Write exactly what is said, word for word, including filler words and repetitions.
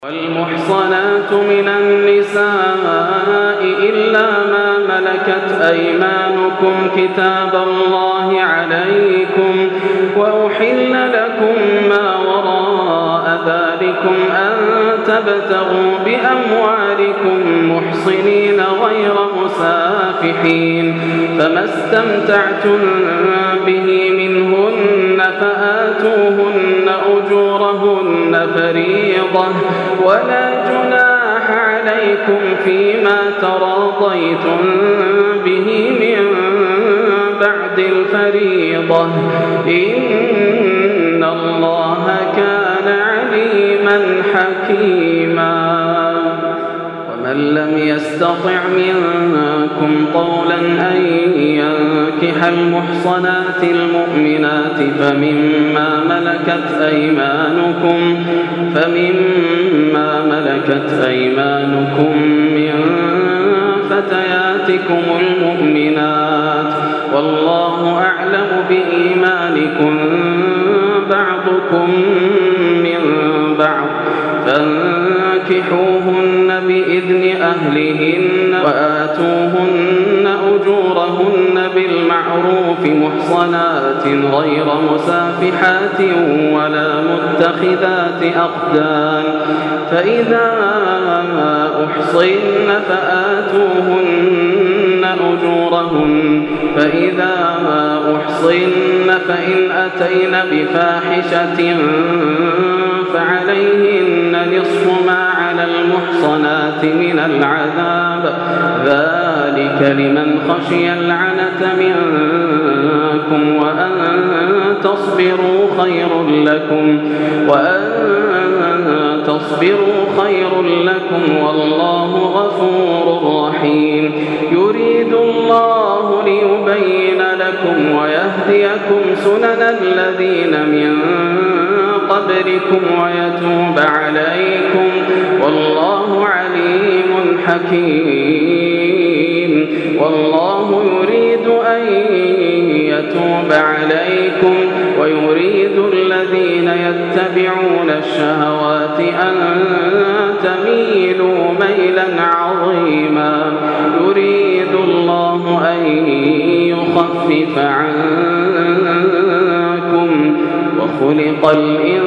والمحصنات من النساء إلا ما ملكت أيمانكم كتاب الله عليكم وأحل لكم ما وراء ذلكم أن تبتغوا بأموالكم محصنين غير مسافحين فما استمتعتم به منهن فآتوهن أجورهن فريضة ولا جناح عليكم فيما تراضيتم به من بعد الفريضة إن الله كان عليما حكيما. ومن لم يستطع منكم قولا أن ينكح المحصنات المؤمنات فمما ملكت أيمانكم فمما ملكت أيمانكم من فتياتكم المؤمنات والله أعلم بإيمانكم بعضكم من بعض فانكحوهن بإذن أهلهن وآتوهن أجورهن بالمعروف محصنات غير مسافحات ولا متخذات أخدان فإذا أحصن فآتوهن أجورهن فإذا أحصن فإن أتين بفاحشة فعليهن نصف ما على المحصنات من العذاب ذلك لمن خشي العنة منكم وأن تصبروا خير لكم وأن تصبروا خير لكم والله غفور رحيم. يريد الله ليبين لكم ويهديكم سنن الذين من قبلكم ويتوب عليكم والله عليم حكيم. والله يريد أن يتوب عليكم ويريد الذين يتبعون الشهوات أن تميلوا ميلا عظيما. يريد الله أن يخفف عنكم وخلق الإنسان